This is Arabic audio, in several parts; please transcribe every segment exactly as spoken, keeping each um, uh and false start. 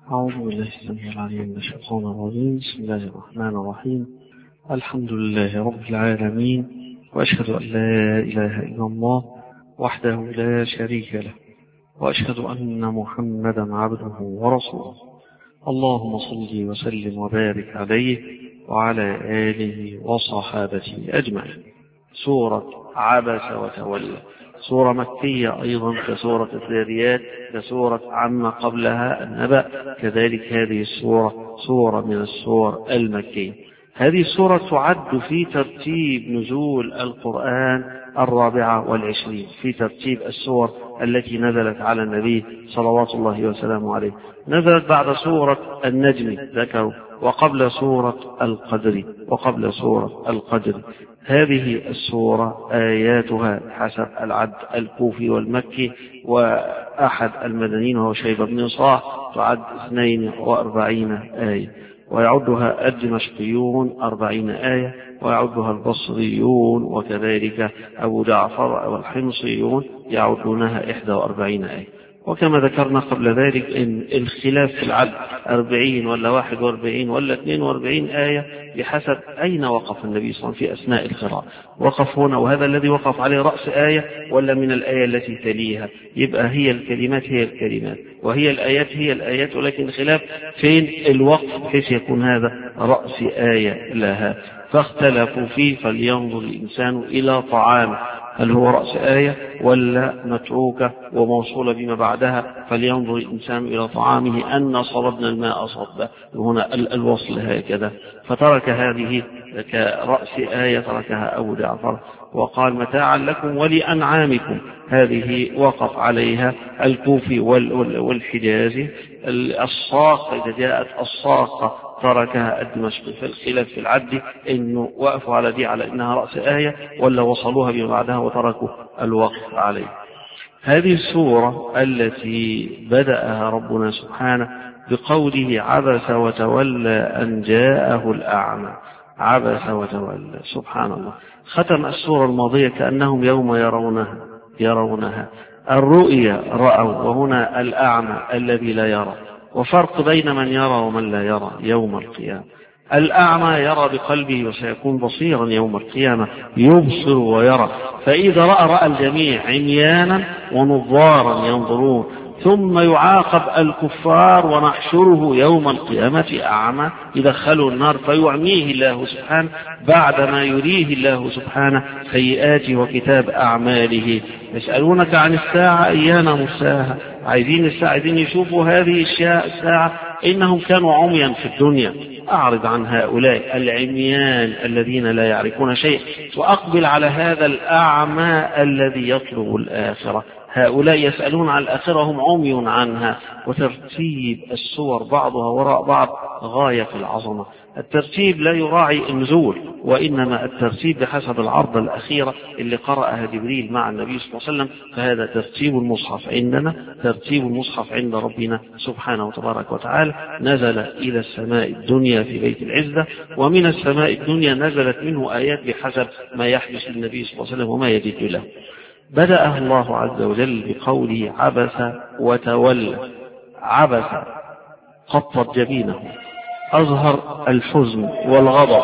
أعوذ بالله السميع العليم من الشيطان الرجيم. بسم الله الرحمن الرحيم. الحمد لله رب العالمين، وأشهد أن لا إله إلا الله وحده لا شريك له، وأشهد أن محمدا عبده ورسوله. اللهم صل وسلم وبارك عليه وعلى آله وصحابته أجمعين. سورة عبس وتولى، سورة مكية أيضا كسورة الذاريات، كسورة عما قبلها النبأ، كذلك هذه السورة سورة من السور المكية. هذه السورة تعد في ترتيب نزول القرآن الرابعة والعشرين، في ترتيب السور التي نزلت على النبي صلوات الله وسلامه عليه. نزلت بعد سورة النجم ذكروا، وقبل سورة القدر وقبل سورة القدر. هذه السورة آياتها حسب العد الكوفي والمكي وأحد المدنيين وهو شيبة بن صاح تعد اثنين وأربعين آية، ويعدها الدمشقيون أربعين آية، ويعدها البصريون وكذلك أبو جعفر والحمصيون يعدونها إحدى وأربعين آية. وكما ذكرنا قبل ذلك إن الخلاف في العد أربعين ولا واحد وأربعين ولا اثنين وأربعين آية بحسب أين وقف النبي صلى الله عليه وسلم في أثناء القراءة. وقف هنا وهذا الذي وقف عليه رأس آية ولا من الآية التي تليها، يبقى هي الكلمات هي الكلمات وهي الآيات هي الآيات، ولكن الخلاف فين الوقف بحيث يكون هذا رأس آية لها. فاختلفوا فيه فلينظر الإنسان إلى طعامه، هل هو رأس آية ولا متروكة وموصولة بما بعدها فلينظر الإنسان إلى طعامه أن صببنا الماء صبا، هنا الوصل هكذا. فترك هذه كرأس آية تركها أبو جعفر وقال متاعا لكم ولأنعامكم، هذه وقف عليها الكوفي والحجازي. الصاخة إذا جاءت الصاخة تركها الدمشقي. فالخلاف في العد إنه وقفوا على دي على إنها رأس آية ولا وصلوها بما بعدها وتركوا الوقف عليه. هذه السورة التي بدأها ربنا سبحانه بقوله عبس وتولى أن جاءه الأعمى. عبس وتولى، سبحان الله. ختم السورة الماضية كأنهم يوم يرونها يرونها الرؤيا رأوا، وهنا الأعمى الذي لا يرى. وفرق بين من يرى ومن لا يرى يوم القيامة. الأعمى يرى بقلبه وسيكون بصيرا يوم القيامة، يبصر ويرى. فإذا رأى رأى الجميع عميانا ونظارا ينظرون. ثم يعاقب الكفار ونحشره يوم القيامة أعمى يدخلوا النار فيعميه الله سبحانه بعدما يريه الله سبحانه سيئاته وكتاب أعماله. يسألونك عن الساعة أيان مرساها، عايزين الساعة، عايزين يشوفوا هذه الساعة. إنهم كانوا عميا في الدنيا، أعرض عن هؤلاء العميان الذين لا يعرفون شيء وأقبل على هذا الأعمى الذي يطلب الآخرة. هؤلاء يسألون عن الآخرة هم عمي عنها. وترتيب السور بعضها وراء بعض غاية في العظمة. الترتيب لا يراعي النزول، وإنما الترتيب بحسب العرضة الأخيرة اللي قرأها جبريل مع النبي صلى الله عليه وسلم. فهذا ترتيب المصحف عندنا، ترتيب المصحف عند ربنا سبحانه وتبارك وتعالى. نزل إلى السماء الدنيا في بيت العزة، ومن السماء الدنيا نزلت منه آيات بحسب ما يحدث للنبي صلى الله عليه وسلم وما يجد له. بدأ الله عز وجل بقوله عبس وتولى. عبس قطت جبينه، أظهر الحزن والغضب.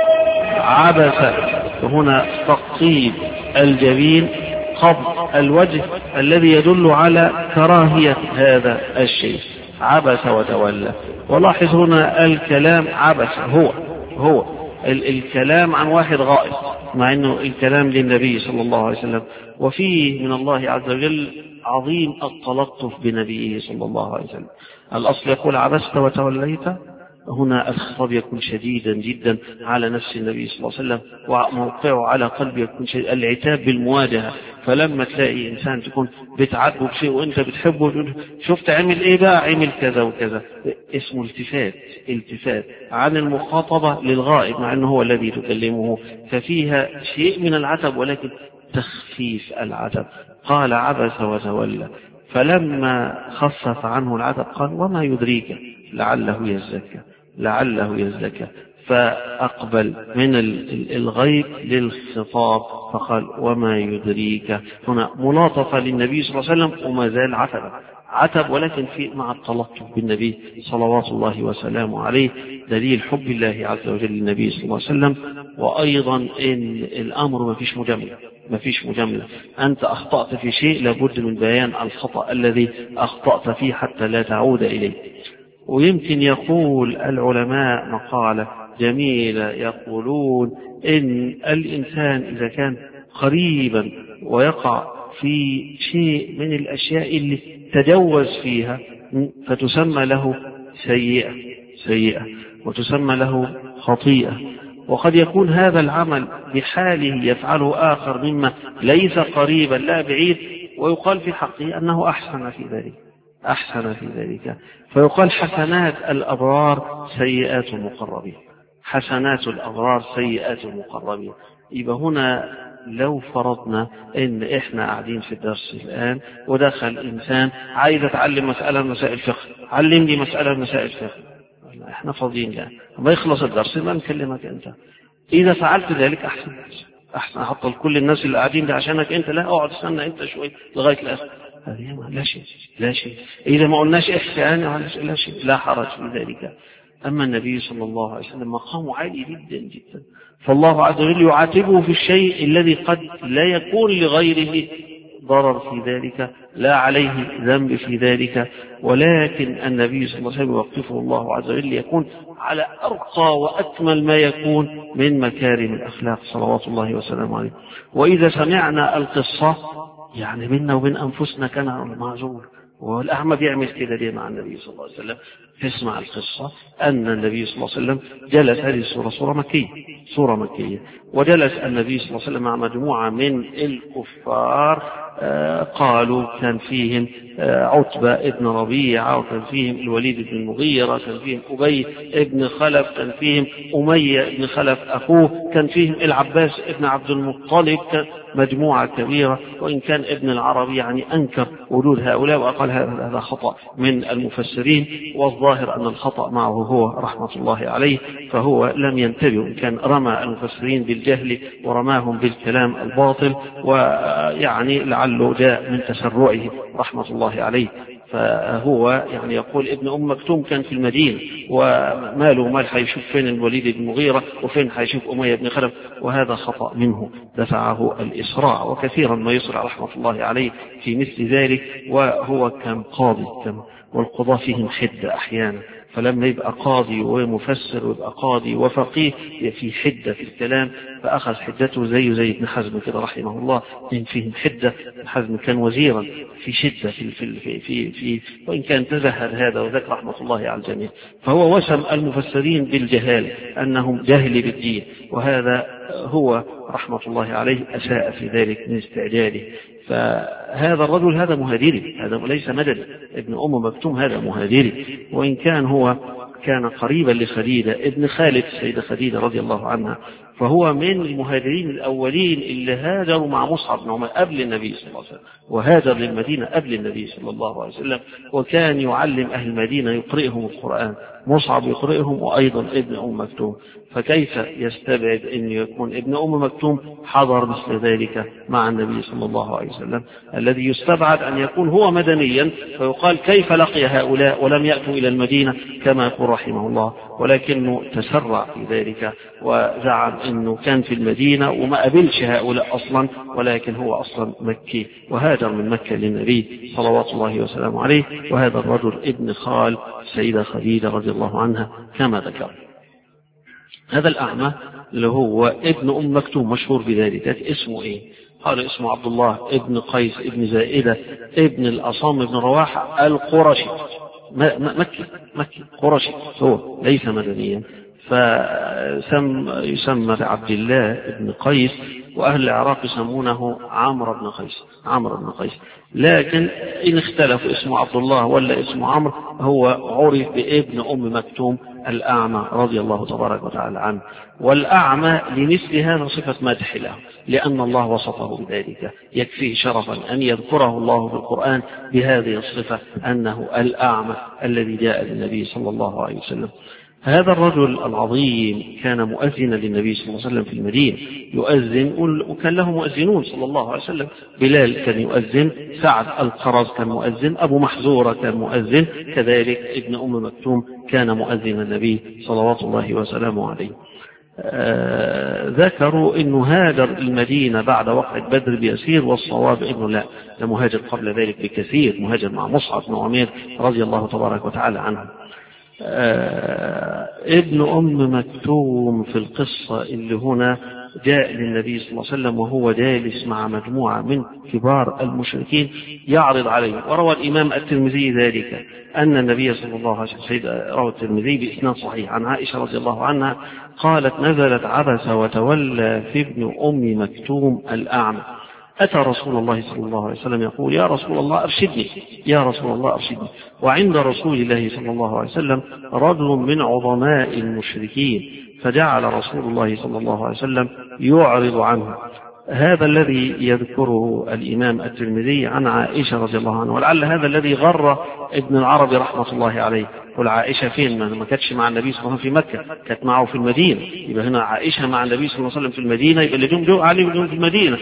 عبس هنا تقطيب الجبين، قبض الوجه الذي يدل على كراهية هذا الشيء. عبس وتولى. ولاحظ هنا الكلام عبس هو هو الكلام عن واحد غائب، مع أنه الكلام للنبي صلى الله عليه وسلم. وفيه من الله عز وجل عظيم التلطف بنبيه صلى الله عليه وسلم. الأصل يقول عبست وتوليت، هنا الخطاب يكون شديدا جدا على نفس النبي صلى الله عليه وسلم، وموقعه على قلبه يكون شديد. العتاب بالمواجهة. فلما تلاقي إنسان تكون بتعاتبه بشيء وإنت بتحبه، شفت عمل إيه بقى، عمل كذا وكذا، اسمه التفات التفات عن المخاطبة للغائب مع أنه هو الذي تكلمه. ففيها شيء من العتب ولكن تخفيف العتب. قال عبس وتولى. فلما خفف عنه العتب قال وما يدريك لعله يزكى لعله يزكى فأقبل من الغيب للخطاب فقال وما يدريك. هنا ملاطفة للنبي صلى الله عليه وسلم وما زال عتبا عتب، ولكن في مع التلطف بالنبي صلوات الله وسلامه عليه، دليل حب الله عز وجل للنبي صلى الله عليه وسلم. وأيضا إن الأمر ما فيش مجاملة، ما فيش مجاملة. أنت أخطأت في شيء لابد من بيان الخطأ الذي أخطأت فيه حتى لا تعود إليه. ويمكن يقول العلماء مقالة جميلة، يقولون إن الإنسان إذا كان قريبا ويقع في شيء من الأشياء اللي تجوز فيها فتسمى له سيئة سيئة وتسمى له خطيئة. وقد يكون هذا العمل بحاله يفعله آخر مما ليس قريبا لا بعيد، ويقال في حقه أنه أحسن في ذلك أحسن في ذلك فيقال حسنات الأبرار سيئات المقربين، حسنات الأبرار سيئات المقربين. يبقى هنا لو فرضنا ان احنا قاعدين في الدرس الان ودخل انسان عايز اتعلم مسألة من مسائل الفقه، علمني مسألة من مسائل الفقه، احنا فاضيين الان ما يخلص الدرس ما نكلمك انت. اذا فعلت ذلك احسن احسن احط كل الناس اللي قاعدين ده عشانك انت، لا اقعد استنى انت شوي لغايه الاخر. هذه لا شيء لا شيء اذا ما قلناش احسان لا شيء لا حرج في ذلك. اما النبي صلى الله عليه وسلم مقامه عالي جدا جدا، فالله عز وجل يعاتبه في الشيء الذي قد لا يكون لغيره ضرر في ذلك، لا عليه ذنب في ذلك، ولكن النبي صلى الله عليه وسلم يوقفه الله عز وجل يكون على أرقى وأكمل ما يكون من مكارم الأخلاق صلوات الله وسلامه عليه. وإذا سمعنا القصة يعني بيننا وبين أنفسنا كان معذور، والأعمى بيعمل كده ليه مع النبي صلى الله عليه وسلم؟ تسمع القصة أن النبي صلى الله عليه وسلم جلس، هذه السورة سورة مكية سورة مكية وجلس النبي صلى الله عليه وسلم مع مجموعة من الكفار، آه قالوا كان فيهم آه عتبة ابن ربيعة، وكان فيهم الوليد بن المغيرة، كان فيهم أبي ابن خلف، كان فيهم أمية ابن خلف أخوه، كان فيهم العباس ابن عبد المطلب، مجموعة كبيرة. وإن كان ابن العربي يعني أنكر وجود هؤلاء وقال هذا خطأ من المفسرين، والظاهر أن الخطأ معه هو رحمة الله عليه، فهو لم ينتبه، إن كان رمى المفسرين بالجهل ورماهم بالكلام الباطل، ويعني لعله جاء من تسرعه رحمة الله عليه. فهو يعني يقول ابن أم مكتوم كان في المدينة وماله مال حيشوف فين الوليد بن المغيرة وفين حيشوف أمية بن خلف، وهذا خطأ منه دفعه الإسراع، وكثيرا ما يسرع رحمة الله عليه في مثل ذلك. وهو كان قاضي كان، والقضاء فيهم حدة أحيانا، فلما يبقى قاضي ومفسر ويبقى قاضي وفقيه في حدة في الكلام، فأخذ حدته زيه زي ابن حزم كده رحمه الله، إن فيهم حدة. ابن حزم كان وزيرا في شدة في في في, في وإن كان تزهد هذا وذاك رحمة الله على الجميع. فهو وسم المفسرين بالجهال أنهم جاهل بالدين، وهذا هو رحمة الله عليه أساء في ذلك من استعجاله. فهذا الرجل هذا مهاجري، هذا ليس مدني، ابن أم مكتوم هذا مهاجري، وإن كان هو كان قريبا لخديجة ابن خالد السيدة خديجة رضي الله عنها، فهو من المهاجرين الأولين اللي هاجروا مع مصعب بن عمير قبل النبي صلى الله عليه وسلم، وهاجر للمدينة قبل النبي صلى الله عليه وسلم، وكان يعلم أهل المدينة يقرئهم القرآن، مصعب يقرئهم وأيضا ابن أم مكتوم. فكيف يستبعد أن يكون ابن أم مكتوم حضر مثل ذلك مع النبي صلى الله عليه وسلم؟ الذي يستبعد أن يكون هو مدنيا، فيقال كيف لقي هؤلاء ولم يأتوا إلى المدينة كما يقول رحمه الله، ولكنه تسرع في ذلك وزعم أنه كان في المدينة وما قبلش هؤلاء أصلا، ولكن هو أصلا مكي وهاجر من مكة للنبي صلوات الله وسلامه عليه. وهذا الرجل ابن خال سيدة خديجة رضي الله عنها كما ذكر. هذا الأعمى اللي هو ابن أم مكتوم مشهور بذلك، اسمه إيه؟ قال اسمه عبد الله ابن قيس ابن زائدة ابن الأصام ابن رواحة القرشي، مكي مكي قرشي، هو ليس مدنيا، فيسمى عبد الله ابن قيس، وأهل العراق يسمونه عمرو بن قيس عمرو بن قيس لكن إن اختلف اسمه عبد الله ولا اسمه عمرو، هو عرف بابن أم مكتوم الأعمى رضي الله تبارك وتعالى عنه. والأعمى لمثل هذا صفة مدح له، لأن الله وصفه بذلك، يكفيه شرفا أن يذكره الله في القرآن بهذه الصفة أنه الأعمى الذي جاء للنبي صلى الله عليه وسلم. هذا الرجل العظيم كان مؤذنا للنبي صلى الله عليه وسلم في المدينة، يؤذن، وكان له مؤذنون صلى الله عليه وسلم. بلال كان يؤذن، سعد القرظ كان مؤذن، أبو محذورة كان مؤذن، كذلك ابن أم مكتوم كان مؤذن النبي صلوات الله وسلامه عليه. آه ذكروا انه هاجر المدينة بعد وقعة بدر بيسير، والصواب انه لا، ده مهاجر قبل ذلك بكثير، مهاجر مع مصعب بن عمير رضي الله تبارك وتعالى عنه. آه ابن أم مكتوم في القصة اللي هنا جاء للنبي صلى الله عليه وسلم وهو جالس مع مجموعة من كبار المشركين يعرض عليه، وروى الإمام الترمذي ذلك أن النبي صلى الله عليه وسلم، روى الترمذي بإسناد صحيح عن عائشة رضي الله عنها قالت: نزلت عبس وتولى في ابن أم مكتوم الأعمى، أتى رسول الله صلى الله عليه وسلم يقول: يا رسول الله أرشدني، يا رسول الله أرشدني. وعند رسول الله صلى الله عليه وسلم رجل من عظماء المشركين، فجعل رسول الله صلى الله عليه وسلم يعرض عنه. هذا الذي يذكره الإمام الترمذي عن عائشة رضي الله عنها، ولعل هذا الذي غر ابن العربي رحمة الله عليه. والعائشة فين؟ ما كانتش مع النبي صلى الله عليه وسلم في مكة، كانت معه في المدينة. يبقى هنا عائشة مع النبي صلى الله عليه وسلم في المدينة، يبقى اللي جم عليه في المدينة.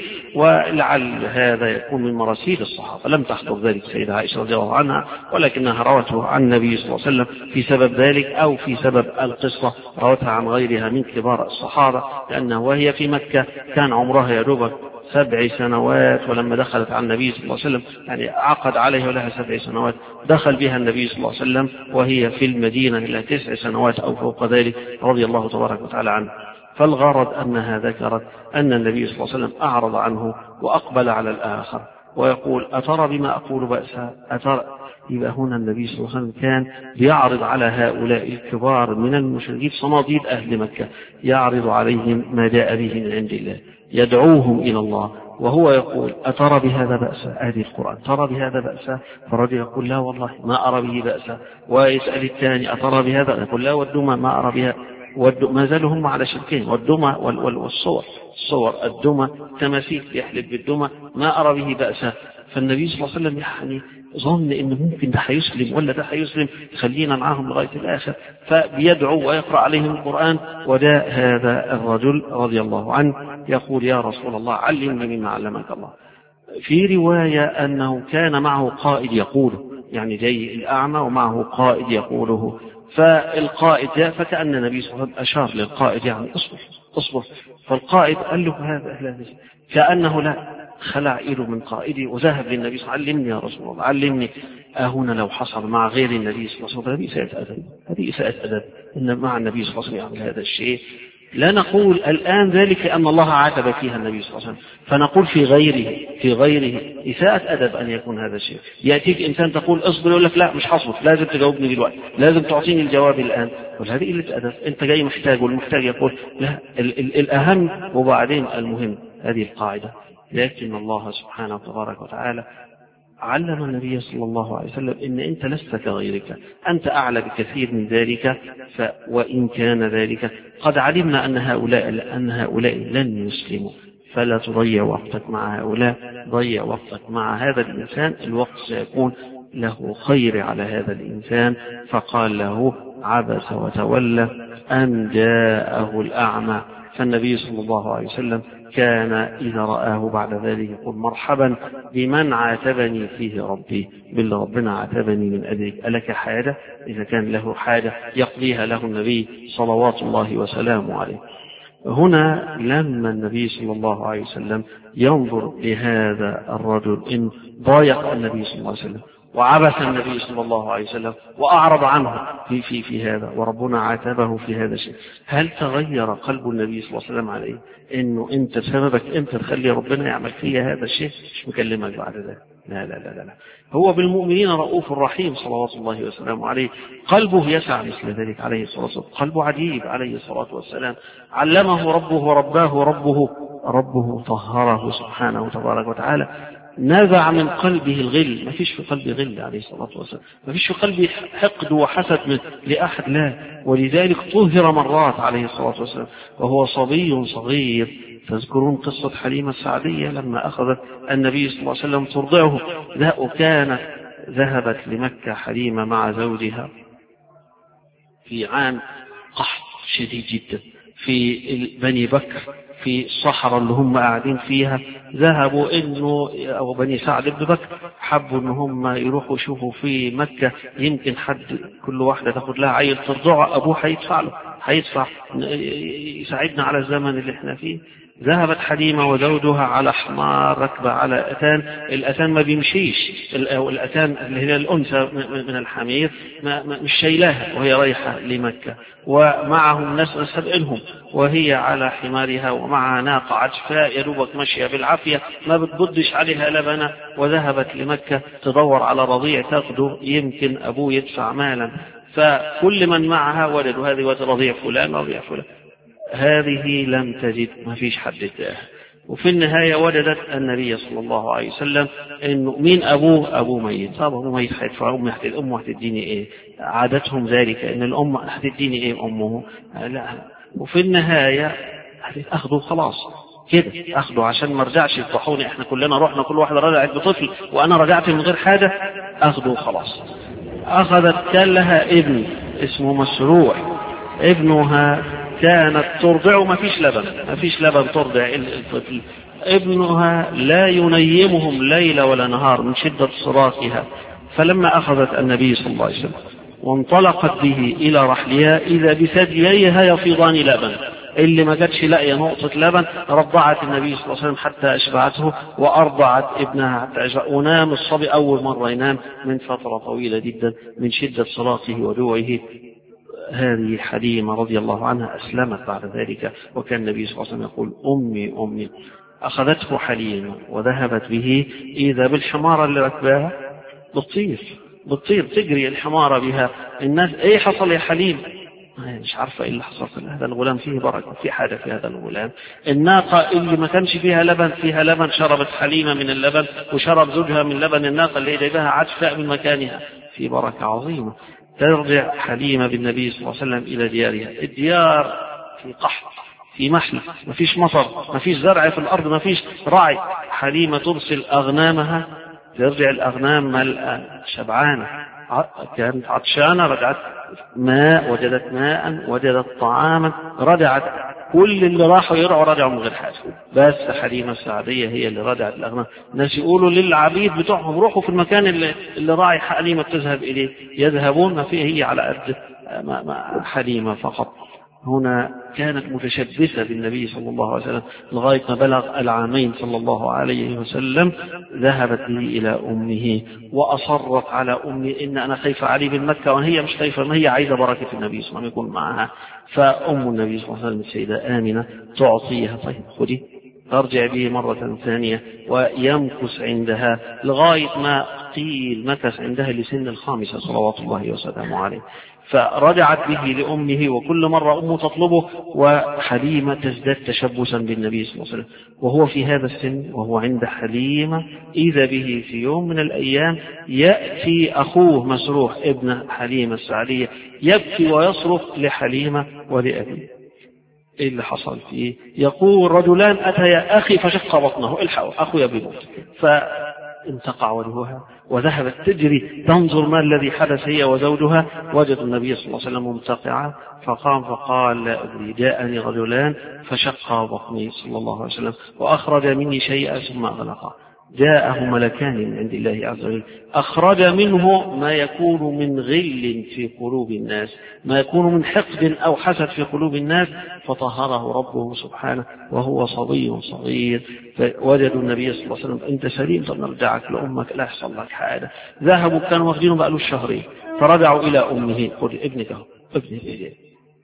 ولعل هذا يكون من مراسيل الصحابة، لم تحضر ذلك سيدة عائشة رضي الله عنها، ولكنها روته عن النبي صلى الله عليه وسلم في سبب ذلك، أو في سبب القصة روتها عن غيرها من كبار الصحابة، لأنه وهي في مكة كان عمرها يدوبك سبع سنوات، ولما دخلت على النبي صلى الله عليه وسلم يعني عقد عليها ولها سبع سنوات، دخل بها النبي صلى الله عليه وسلم وهي في المدينة إلى تسع سنوات أو فوق ذلك رضي الله تبارك وتعالى عنه. فالغرض أنها ذكرت أن النبي صلى الله عليه وسلم أعرض عنه وأقبل على الآخر ويقول: أترى بما أقول بأسا؟ أترى؟ يبقى هنا النبي صلى الله عليه وسلم كان بيعرض على هؤلاء الكبار من المشركين صناديد أهل مكة، يعرض عليهم ما جاء به من عند الله، يدعوهم إلى الله، وهو يقول: أترى بهذا بأسا؟ هذه القرآن، ترى بهذا بأسا؟ فرجل يقول: لا والله ما أرى به بأسا. ويسأل الثاني: أترى بهذا؟ يقول: لا والدمى ما أرى بها. ما زالوا هم على شركين، والدمى والصور، الصور الدمى تماثيل، يحلف بالدمى ما أرى به بأسا. فالنبي صلى الله عليه وسلم يعني ظن إنه ممكن ده هيسلم ولا ده هيسلم، خلينا معاهم لغاية الآخر، فبيدعو ويقرأ عليهم القرآن. وجاء هذا الرجل رضي الله عنه يقول: يا رسول الله علمني مما علمك الله. في رواية أنه كان معه قائد يقوله، يعني جاي الأعمى ومعه قائد يقوله، فالقائد جاء فكأن النبي صلى الله عليه وسلم أشار للقائد يعني اصبر اصبر، فالقائد قال له: هذا هذا كأنه لا خلع إيده من قائدي وذهب للنبي صلى الله عليه وسلم: علمني يا رسول الله علمني. أهنا لو حصل مع غير النبي صلى الله عليه وسلم هذه إساءة أدب، هذه إساءة أدب، إن مع النبي صلى الله عليه وسلم يعمل هذا الشيء. لا نقول الآن ذلك أن الله عاتب فيها النبي صلى الله عليه وسلم، فنقول في غيره في غيره إساءة أدب أن يكون هذا الشيء. يأتيك إنسان تقول اصبر، يقول لك: لا مش حصل، لازم تجاوبني دلوقتي، لازم تعطيني الجواب الآن. وهذه قلة أدب، أنت جاي محتاج والمحتاج يقول لا ال ال الأهم وبعدين المهم. هذه القاعدة. لكن الله سبحانه وتبارك وتعالى علم النبي صلى الله عليه وسلم إن أنت لست كغيرك، أنت أعلى بكثير من ذلك. ف وإن كان ذلك قد علمنا أن هؤلاء أن هؤلاء لن يسلموا، فلا تضيع وقتك مع هؤلاء، ضيع وقتك مع هذا الإنسان، الوقت سيكون له خير على هذا الإنسان. فقال له: عبس وتولى أن جاءه الأعمى. فالنبي صلى الله عليه وسلم كان إذا رآه بعد ذلك يقول: مرحبا بمن عاتبني فيه ربي، بالله ربنا عاتبني من أجلك، ألك حاجة؟ إذا كان له حاجة يقضيها له النبي صلوات الله وسلامه عليه. هنا لما النبي صلى الله عليه وسلم ينظر لهذا الرجل إن ضايق النبي صلى الله عليه وسلم وعبث النبي صلى الله عليه وسلم وأعرض عنه في, في, في هذا، وربنا عاتبه في هذا الشيء، هل تغير قلب النبي صلى الله عليه وسلم عليه إنه أنت سببك أنت تخلي ربنا يعمل فيها هذا الشيء؟ مش مكلمك بعد ذلك، لا لا لا لا، هو بالمؤمنين رؤوف رحيم صلوات الله وسلامه عليه، قلبه يسع مثل ذلك عليه الصلاة والسلام، قلبه عجيب عليه الصلاة والسلام، علمه ربه ورباه ربه ربه طهره سبحانه وتبارك وتعالى، نزع من قلبه الغل، ما فيش في قلبه غل عليه الصلاة والسلام، ما فيش في قلبه حقد وحسد لأحد، لا، ولذلك طهر مرات عليه الصلاة والسلام وهو صبي صغير. تذكرون قصة حليمة السعدية لما أخذت النبي صلى الله عليه وسلم ترضعه، لا، وكانت ذهبت لمكة حليمة مع زوجها في عام قحط شديد جدا في بني بكر في الصحراء اللي هم قاعدين فيها. ذهبوا انه او بني سعد بن بكر حبوا ان هم يروحوا يشوفوا في مكة يمكن حد كل واحدة تاخد لها عيل ترضعه ابوه هيدفع له هيدفع يساعدنا على الزمن اللي احنا فيه. ذهبت حليمة وزوجها على حمار ركبة على أتان. الأتان ما بيمشيش، الأتان اللي هي الأنثى من الحمير ما مش شايلاها وهي رايحة لمكة، ومعهم ناس سبقلهم وهي على حمارها ومعها ناقة عجفاء يدوبك ماشية بالعافية ما بتبضش عليها لبنة. وذهبت لمكة تدور على رضيع تاخده يمكن أبوه يدفع مالا، فكل من معها ولدوا هذه رضيع فلان رضيع فلان. هذه لم تجد ما فيش حد اداها. وفي النهاية وجدت النبي صلى الله عليه وسلم إنه مين أبوه؟ أبوه ميت. طب أبوه ميت هيدفع أمه أمه هتديني إيه؟ عادتهم ذلك إن الأم هتديني إيه أمه؟ لا. وفي النهاية أخذوا خلاص كده أخذوا عشان ما رجعش يفضحوني إحنا كلنا رحنا كل واحد رجعت بطفل وأنا رجعت من غير حاجة. أخذوا خلاص. أخذت كان لها ابن اسمه مسروع. ابنها كانت ترضع ما فيش لبن ما فيش لبن ترضع الطفل. ابنها لا ينيمهم ليلة ولا نهار من شدة صراخها. فلما أخذت النبي صلى الله عليه وسلم وانطلقت به إلى رحلها إذا بثدييها يفيضان لبن. اللي ما جاتش لاقيه نقطة لبن رضعت النبي صلى الله عليه وسلم حتى أشبعته وأرضعت ابنها حتى أشبع. ونام الصبي أول مرة ينام من فترة طويلة جدا من شدة صراخه وجوعه. هذه حليمة رضي الله عنها أسلمت بعد ذلك، وكان النبي صلى الله عليه وسلم يقول أمي أمي. أخذته حليمة وذهبت به إذا بالحمارة اللي ركبها بتطير بتطير تجري الحمارة بها. الناس إيه حصل يا حليم؟ مش عارفة إيه اللي حصل. هذا الغلام فيه بركة في حاجة في هذا الغلام. الناقة اللي ما كانش فيها لبن فيها لبن شربت حليمة من اللبن وشرب زوجها من لبن الناقة اللي جايبها عجفاء من مكانها. في بركة عظيمة. ترجع حليمة بالنبي صلى الله عليه وسلم إلى ديارها. الديار في قحط في محل ما فيش مطر ما فيش زرع في الأرض ما فيش رعي. حليمة ترسل أغنامها ترجع الأغنام ملأ شبعانة. كانت عطشانة رجعت ماء وجدت ماء وجدت طعاما رجعت. كل اللي راحوا يرعوا رجعوا من غير حاجة بس حليمة السعدية هي اللي رجعت الأغنام. الناس يقولوا للعبيد بتوعهم روحوا في المكان اللي, اللي راعي حليمة تذهب إليه. يذهبون ما فيه هي على قد حليمة فقط. هنا كانت متشبثة بالنبي صلى الله عليه وسلم لغاية ما بلغ العامين صلى الله عليه وسلم. ذهبت به إلى أمه وأصرت على أمي إن أنا خايفة علي بالمكة وهي مش خايفة ما هي عايزة بركة النبي صلى الله عليه وسلم يكون معها. فأم النبي صلى الله عليه وسلم السيدة آمنة تعطيها طيب خذي ترجع به مرة ثانية ويمكث عندها لغاية ما قيل مكث عندها لسن الخامسة صلوات الله وسلامه عليه. فرجعت به لأمه وكل مرة أمه تطلبه وحليمة تزداد تشبثا بالنبي صلى الله عليه وسلم. وهو في هذا السن وهو عند حليمة إذا به في يوم من الأيام يأتي أخوه مسروح ابن حليمة السعدية يبكي ويصرخ لحليمة ولأبيه. إيه اللي حصل فيه؟ يقول رجلان أتيا أخي فشق بطنه الحقوا أخويا بموت. فانتقع وجهها وذهبت تجري تنظر ما الذي حدث هي وزوجها. وجد النبي صلى الله عليه وسلم ممتقعا فقام فقال لا أدري جاءني رجلان فشق بطني صلى الله عليه وسلم وأخرج مني شيئا ثم أغلقه. جاءه ملكان من عند الله عز وجل أخرج منه ما يكون من غل في قلوب الناس ما يكون من حقد أو حسد في قلوب الناس فطهره ربه سبحانه وهو صبي صغير. فوجدوا النبي صلى الله عليه وسلم أنت سليم طب نرجعك لأمك لا يحصل لك حاجة. ذهبوا كانوا واخدينه بقالوا الشهرين فرجعوا إلى أمه قل ابنك اهو ابنك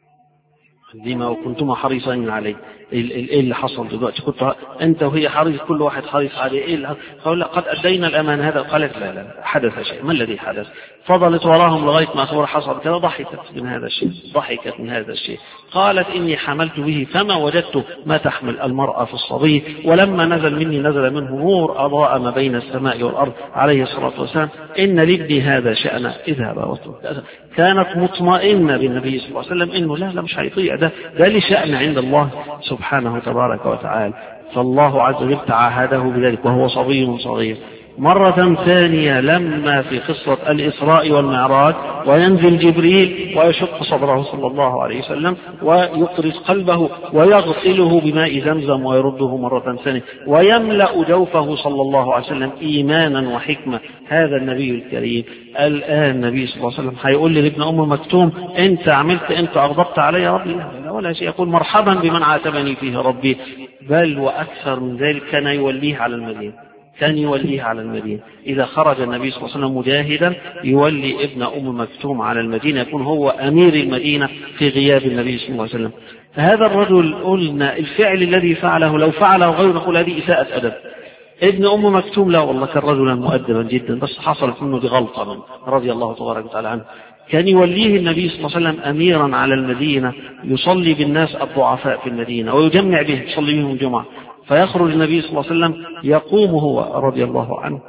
لما وكنتما حريصين عليه. ايه اللي حصل دلوقتي؟ كنت انت وهي حريص كل واحد حريص عليه. ايه اللي قال قد ادينا الامان هذا. قالت لا لا حدث شيء. ما الذي حدث؟ فضلت وراهم لغايه ما صور حصل كذا. ضحكت من هذا الشيء ضحكت من هذا الشيء. قالت اني حملت به فما وجدت ما تحمل المراه في الصبي ولما نزل مني نزل منه نور اضاء ما بين السماء والارض عليه الصلاه والسلام. ان لابني هذا شأنه اذهب واترك. كانت مطمئنه بالنبي صلى الله عليه وسلم انه لا لا مش هيطيع ده ده لشأن عند الله سبحانه تبارك وتعالى. فالله عز وجل تعاهده بذلك وهو صبي صغير. مرة ثانية لما في قصة الإسراء والمعراج وينزل جبريل ويشق صدره صلى الله عليه وسلم ويقرص قلبه ويغسله بماء زمزم ويرده مرة ثانية ويملأ جوفه صلى الله عليه وسلم إيمانا وحكمة. هذا النبي الكريم. الآن النبي صلى الله عليه وسلم هيقول لابن أم مكتوم أنت عملت أنت أغضبت علي ربي؟ ولا شيء. يقول مرحبا بمن عاتبني فيه ربي. بل وأكثر من ذلك كان يوليه على المدينة، كان يوليه على المدينة. إذا خرج النبي صلى الله عليه وسلم مجاهدا يولي ابن أم مكتوم على المدينة، يكون هو أمير المدينة في غياب النبي صلى الله عليه وسلم. هذا الرجل قلنا الفعل الذي فعله لو فعله غيره نقول هذه إساءة أدب. ابن أم مكتوم لا والله كان رجلا مؤدبا جدا، بس حصلت منه بغلطة من رضي الله تبارك وتعالى عنه. كان يوليه النبي صلى الله عليه وسلم أميرا على المدينة يصلي بالناس الضعفاء في المدينة ويجمع بهم يصلي بهم الجمعة. فيخرج النبي صلى الله عليه وسلم يقوم هو رضي الله عنه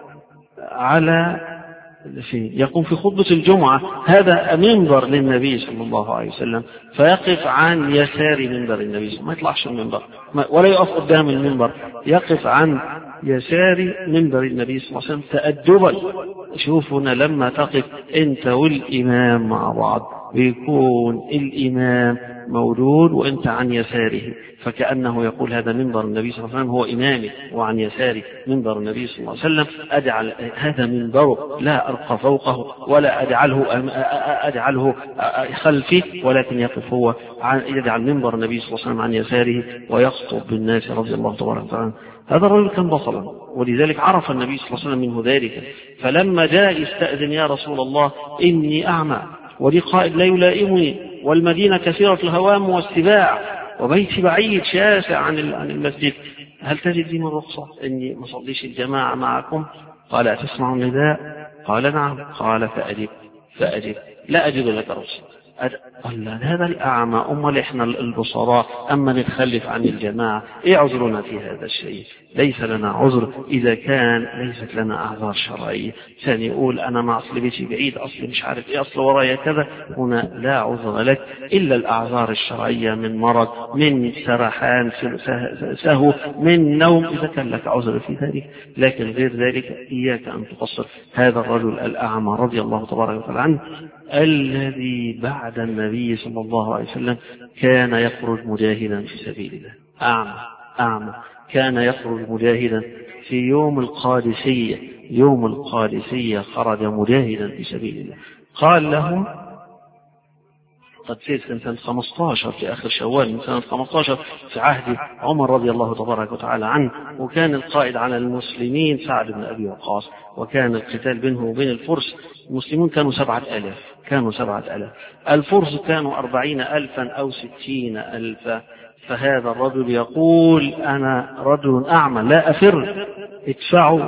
على في يقوم في خطبة الجمعة، هذا منبر للنبي صلى الله عليه وسلم، فيقف عن يسار منبر النبي صلى الله عليه وسلم، ما يطلعش المنبر ولا يقف قدام المنبر، يقف عن يسار منبر النبي صلى الله عليه وسلم تأدبا. شوفنا لما تقف انت والإمام مع بعض بيكون الإمام موجود وانت عن يساره، فكأنه يقول هذا منبر النبي صلى الله عليه وسلم هو إمامي وعن يساري منبر النبي صلى الله عليه وسلم، أجعل هذا منبره لا أرقى فوقه ولا أجعله أجعله خلفي، ولكن يقف هو يجعل منبر النبي صلى الله عليه وسلم عن يساره ويخطب بالناس رضي الله تبارك وتعالى. هذا الرجل كان بطلا، ولذلك عرف النبي صلى الله عليه وسلم منه ذلك. فلما جاء يستأذن يا رسول الله إني أعمى ولي قائد لا يلائمني والمدينة كثيرة الهوام والسباع وبيتي بعيد شاسع عن المسجد، هل تجد لي من رخصة إني ما صليش الجماعة معكم؟ قال أتسمع النداء؟ قال نعم. قال فأجب فأجب لا أجد لك رخصة. قال هذا الأعمى أمال إحنا البصراء أما نتخلف عن الجماعة، إيه عذرنا في هذا الشيء؟ ليس لنا عذر إذا كان ليست لنا أعذار شرعية. ثاني يقول أنا مع أصل بيتي بعيد، أصل مش عارف إيه، أصل ورايا كذا، هنا لا عذر لك إلا الأعذار الشرعية من مرض، من سرحان سهو، من نوم، إذا كان لك عذر في ذلك، لكن غير ذلك إياك أن تقصر. هذا الرجل الأعمى رضي الله تبارك وتعالى عنه الذي بعد النبي صلى الله عليه وسلم كان يخرج مجاهدا في سبيل الله، أعمى أعمى كان يخرج مجاهدا في يوم القادسية، يوم القادسية خرج مجاهدا في سبيل الله. قال له قد سير سنة خمسة عشر في آخر شوال من سنة خمسة عشر في عهد عمر رضي الله تبارك وتعالى عنه، وكان القائد على المسلمين سعد بن أبي وقاص، وكان القتال بينه وبين الفرس. المسلمون كانوا سبعة آلاف، كانوا سبعة آلاف، الفرس كانوا أربعين ألفا أو ستين ألفا. فهذا الرجل يقول أنا رجل أعمى لا أفر، ادفعوا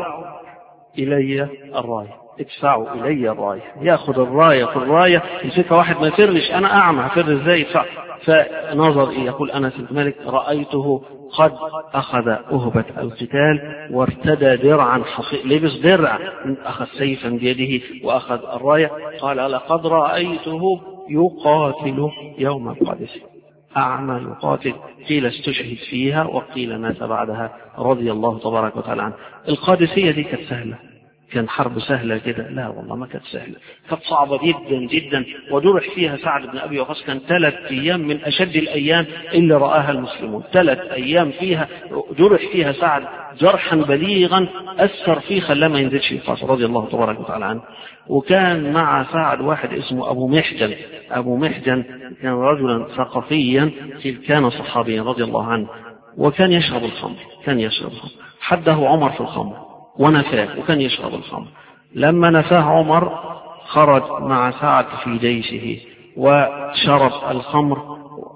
إلي الراية، ادفعوا إلي الراية. يأخذ الراية في الراية يمسكها واحد ما يفرش، أنا أعمى أفر إزاي يدفع؟ فنظر إيه يقول أنس بن مالك رأيته قد أخذ أهبة القتال وارتدى درعا حصي، لبس درع، أخذ سيفا بيده وأخذ الراية. قال لقد رأيته يقاتل يوم القادسية، أعمى يقاتل، قيل استشهد فيها وقيل مات بعدها رضي الله تبارك وتعالى عنه. القادسية دي كانت سهلة، كان حرب سهلة كده؟ لا والله ما كانت سهلة، كانت صعبة جدا جدا، وجرح فيها سعد بن أبي وقاص. كان ثلاث أيام من أشد الأيام اللي رآها المسلمون، ثلاث أيام فيها جرح فيها سعد جرحا بليغا أثر فيه خلاه ما ينزلش القاص رضي الله تبارك وتعالى عنه. وكان مع سعد واحد اسمه أبو محجن، أبو محجن كان رجلا ثقفيا كان صحابيا رضي الله عنه، وكان يشرب الخمر، كان يشرب الخمر، حده عمر في الخمر ونفاه، وكان يشرب الخمر. لما نفاه عمر خرج مع سعد في جيشه وشرب الخمر.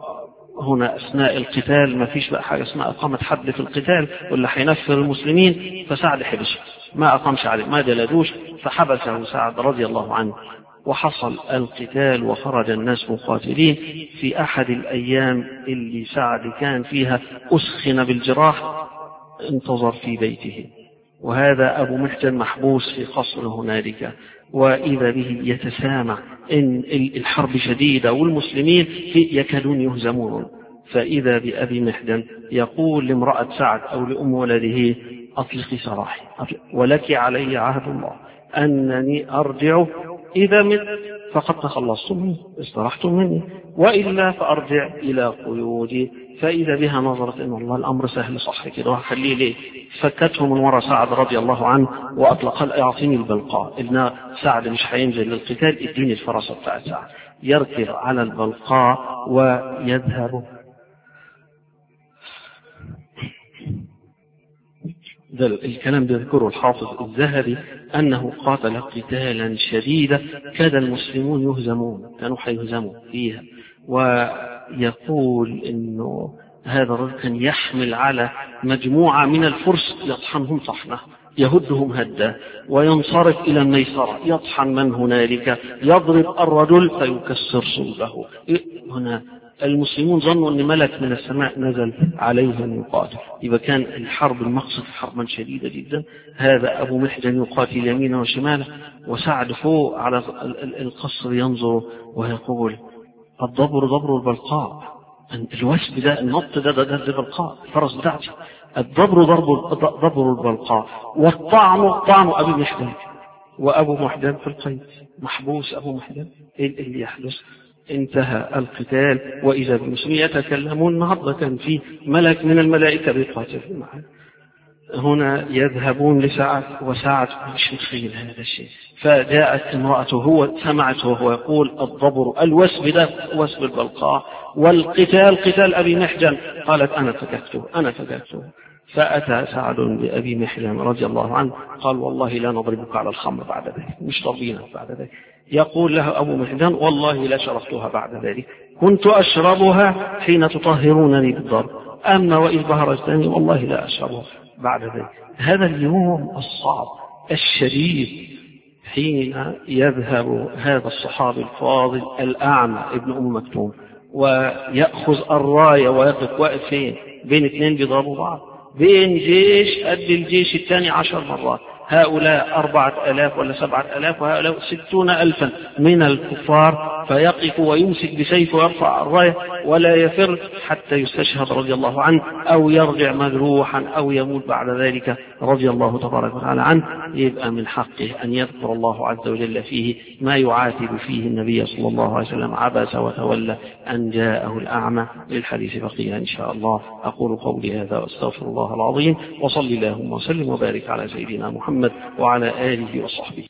هنا أثناء القتال ما فيش بقى حاجة اسمها أقامة حد في القتال ولا حينفر المسلمين، فسعد حبس، ما أقامش عليه، ما جلدوش، فحبسه سعد رضي الله عنه. وحصل القتال وخرج الناس مقاتلين. في أحد الأيام اللي سعد كان فيها أسخن بالجراح انتظر في بيته، وهذا أبو محجن محبوس في قصر هنالك، وإذا به يتسامع إن الحرب شديدة والمسلمين يكادون يهزمون. فإذا بأبي محجن يقول لامرأة سعد أو لأم ولده أطلقي سراحي، أطلق ولك علي عهد الله أنني أرجع إذا مت فقد تخلصتم مني استرحتم مني، وإلا فأرجع إلى قيودي. فإذا بها نظرت إن الله الأمر سهل صح كده وخليه ليه. فكته من وراء سعد رضي الله عنه وأطلق أعطيني البلقاء. إن سعد مش هينزل للقتال، اديني الفرصة بتاعت سعد. يركب على البلقاء ويذهب. ده الكلام ده ذكره الحافظ الذهبي أنه قاتل قتالا شديدا كاد المسلمون يهزمون، كانوا حيهزموا فيها. ويقول إنه هذا الرجل كان يحمل على مجموعة من الفرس يطحنهم طحنة، يهدهم هدا، وينصرف إلى النيسرة يطحن من هنالك، يضرب الرجل فيكسر صلبه. هنا المسلمون ظنوا أن ملك من السماء نزل عليهم يقاتل. إذا كان الحرب المقصد حربا شديدة جدا. هذا أبو محجن يقاتل يمينا وشمالا، وسعد فوق على القصر ينظر ويقول الضبر ضبر البلقاء، الوسب ده النط ده ده ده البلقاء الفرس بتاعتي، الضبر ضرب ضبر البلقاء، والطعن طعن أبي محجن. وأبو محجن في القيد محبوس. أبو محجن إيه اللي يحدث؟ انتهى القتال وإذا بالمسلمين يتكلمون. النهارده كان في ملك من الملائكة بيقاتل معه. هنا يذهبون لسعد وسعد مش متخيل هذا الشيء. فجاءت امرأته، هو سمعته وهو يقول الضبر الوسب ده وسب البلقاء، والقتال قتال أبي محجن. قالت أنا فككته أنا فككته. فأتى سعد بأبي محجن رضي الله عنه قال والله لا نضربك على الخمر بعد ذلك، مش ضربينك بعد ذلك. يقول له أبو محجن والله لا شربتها بعد ذلك، كنت أشربها حين تطهرونني بالضرب، أما وإذ بهرجتني والله لا أشربها بعد ذلك. هذا اليوم الصعب الشديد حين يذهب هذا الصحابي الفاضل الأعمى ابن أم مكتوم ويأخذ الراية ويقف واقف فين بين اثنين بيضربوا بعض، بين جيش قد الجيش الثاني عشر مرات، هؤلاء أربعة ألاف ولا سبعة ألاف وهؤلاء ستون ألفا من الكفار، فيقف ويمسك بسيفه ويرفع الراية ولا يفر حتى يستشهد رضي الله عنه أو يرجع مجروحا أو يموت بعد ذلك رضي الله تبارك وتعالى عنه. يبقى من حقه أن يذكر الله عز وجل فيه ما يعاتب فيه النبي صلى الله عليه وسلم عبس وتولى أن جاءه الأعمى. للحديث بقية إن شاء الله. أقول قولي هذا وأستغفر الله العظيم، وصلي اللهم وسلم وبارك على سيدنا محمد وعلى آله وصحبه.